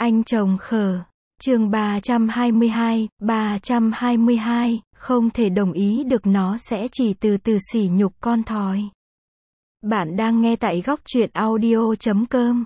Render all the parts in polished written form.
Anh chồng khờ. Chương 322, không thể đồng ý được, nó sẽ chỉ từ từ sỉ nhục con thoi. Bạn đang nghe tại góc truyện audio.com.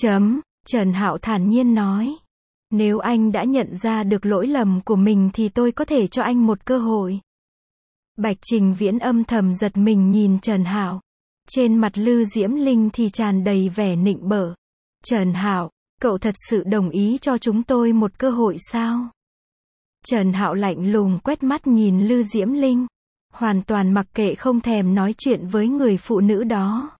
Trần Hạo thản nhiên nói. Nếu anh đã nhận ra được lỗi lầm của mình thì tôi có thể cho anh một cơ hội. Bạch Trình Viễn âm thầm giật mình nhìn Trần Hạo. Trên mặt Lư Diễm Linh thì tràn đầy vẻ nịnh bợ. Trần Hạo, cậu thật sự đồng ý cho chúng tôi một cơ hội sao? Trần Hạo lạnh lùng quét mắt nhìn Lư Diễm Linh. Hoàn toàn mặc kệ, không thèm nói chuyện với người phụ nữ đó.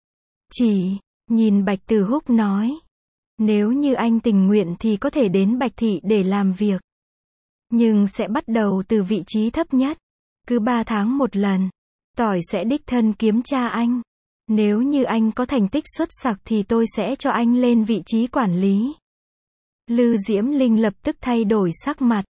Chỉ, nhìn Bạch Từ Húc nói. Nếu như anh tình nguyện thì có thể đến Bạch Thị để làm việc. Nhưng sẽ bắt đầu từ vị trí thấp nhất. Cứ 3 tháng một lần. Tỏi sẽ đích thân kiểm tra anh. Nếu như anh có thành tích xuất sắc thì tôi sẽ cho anh lên vị trí quản lý. Lư Diễm Linh lập tức thay đổi sắc mặt.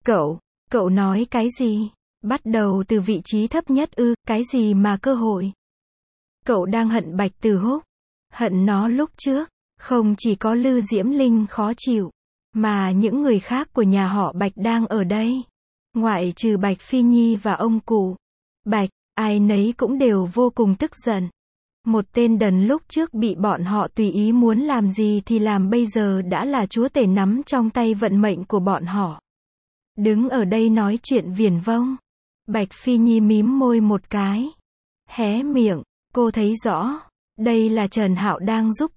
Cậu nói cái gì? Bắt đầu từ vị trí thấp nhất ư? Cái gì mà cơ hội? Cậu đang hận Bạch Từ Húc. Hận nó lúc trước. Không chỉ có Lư Diễm Linh khó chịu, mà những người khác của nhà họ Bạch đang ở đây. Ngoại trừ Bạch Phi Nhi và ông cụ Bạch, ai nấy cũng đều vô cùng tức giận. Một tên đần lúc trước bị bọn họ tùy ý muốn làm gì thì làm, bây giờ đã là chúa tể nắm trong tay vận mệnh của bọn họ. Đứng ở đây nói chuyện viển vông. Bạch Phi Nhi mím môi một cái. Hé miệng, cô thấy rõ. Đây là Trần Hạo đang giúp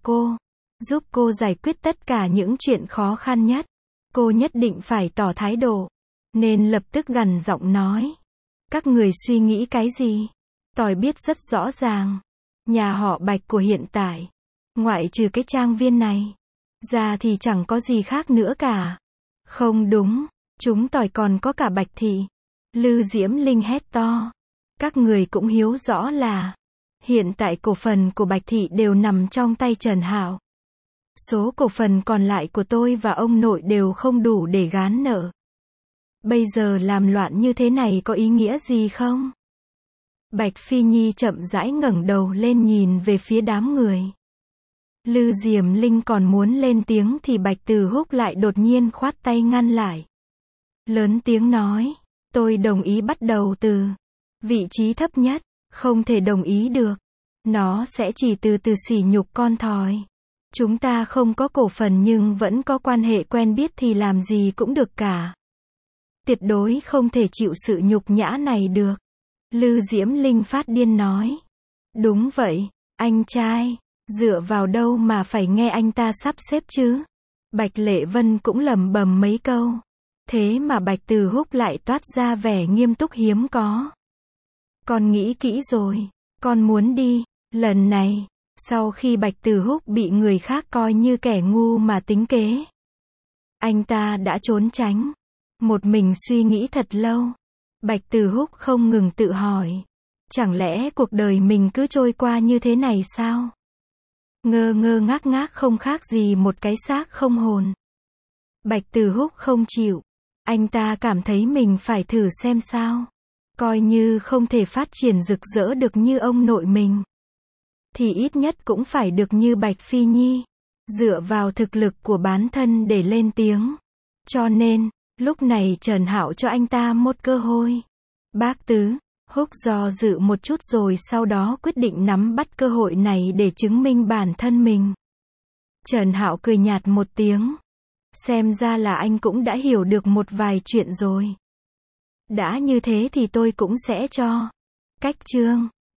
cô giải quyết tất cả những chuyện khó khăn nhất. Cô nhất định phải tỏ thái độ. Nên lập tức gằn giọng nói. Các người suy nghĩ cái gì? Tỏi biết rất rõ ràng. Nhà họ Bạch của hiện tại, ngoại trừ cái trang viên này ra thì chẳng có gì khác nữa cả. Không đúng, chúng tỏi còn có cả Bạch Thị. Lư Diễm Linh hét to. Các người cũng hiếu rõ là hiện tại cổ phần của Bạch Thị đều nằm trong tay Trần Hạo. Số cổ phần còn lại của tôi và ông nội đều không đủ để gán nợ. Bây giờ làm loạn như thế này có ý nghĩa gì không? Bạch Phi Nhi chậm rãi ngẩng đầu lên nhìn về phía đám người. Lư Diễm Linh còn muốn lên tiếng thì Bạch Từ Húc lại đột nhiên khoát tay ngăn lại. Lớn tiếng nói, tôi đồng ý bắt đầu từ vị trí thấp nhất, không thể đồng ý được. Nó sẽ chỉ từ từ sỉ nhục con thoi. Chúng ta không có cổ phần nhưng vẫn có quan hệ quen biết thì làm gì cũng được cả. Tuyệt đối không thể chịu sự nhục nhã này được. Lư Diễm Linh phát điên nói. Đúng vậy, anh trai, dựa vào đâu mà phải nghe anh ta sắp xếp chứ? Bạch Lệ Vân cũng lẩm bẩm mấy câu. Thế mà Bạch Từ Húc lại toát ra vẻ nghiêm túc hiếm có. Con nghĩ kỹ rồi, con muốn đi, lần này, sau khi Bạch Từ Húc bị người khác coi như kẻ ngu mà tính kế. Anh ta đã trốn tránh. Một mình suy nghĩ thật lâu. Bạch Từ Húc không ngừng tự hỏi. Chẳng lẽ cuộc đời mình cứ trôi qua như thế này sao? Ngơ ngơ ngác ngác không khác gì một cái xác không hồn. Bạch Từ Húc không chịu. Anh ta cảm thấy mình phải thử xem sao. Coi như không thể phát triển rực rỡ được như ông nội mình, thì ít nhất cũng phải được như Bạch Phi Nhi. Dựa vào thực lực của bản thân để lên tiếng. Cho nên, lúc này Trần Hạo cho anh ta một cơ hội. Bác Tứ Húc do dự một chút rồi sau đó quyết định nắm bắt cơ hội này để chứng minh bản thân mình. Trần Hạo cười nhạt một tiếng. Xem ra là anh cũng đã hiểu được một vài chuyện rồi. Đã như thế thì tôi cũng sẽ cho. Cách chương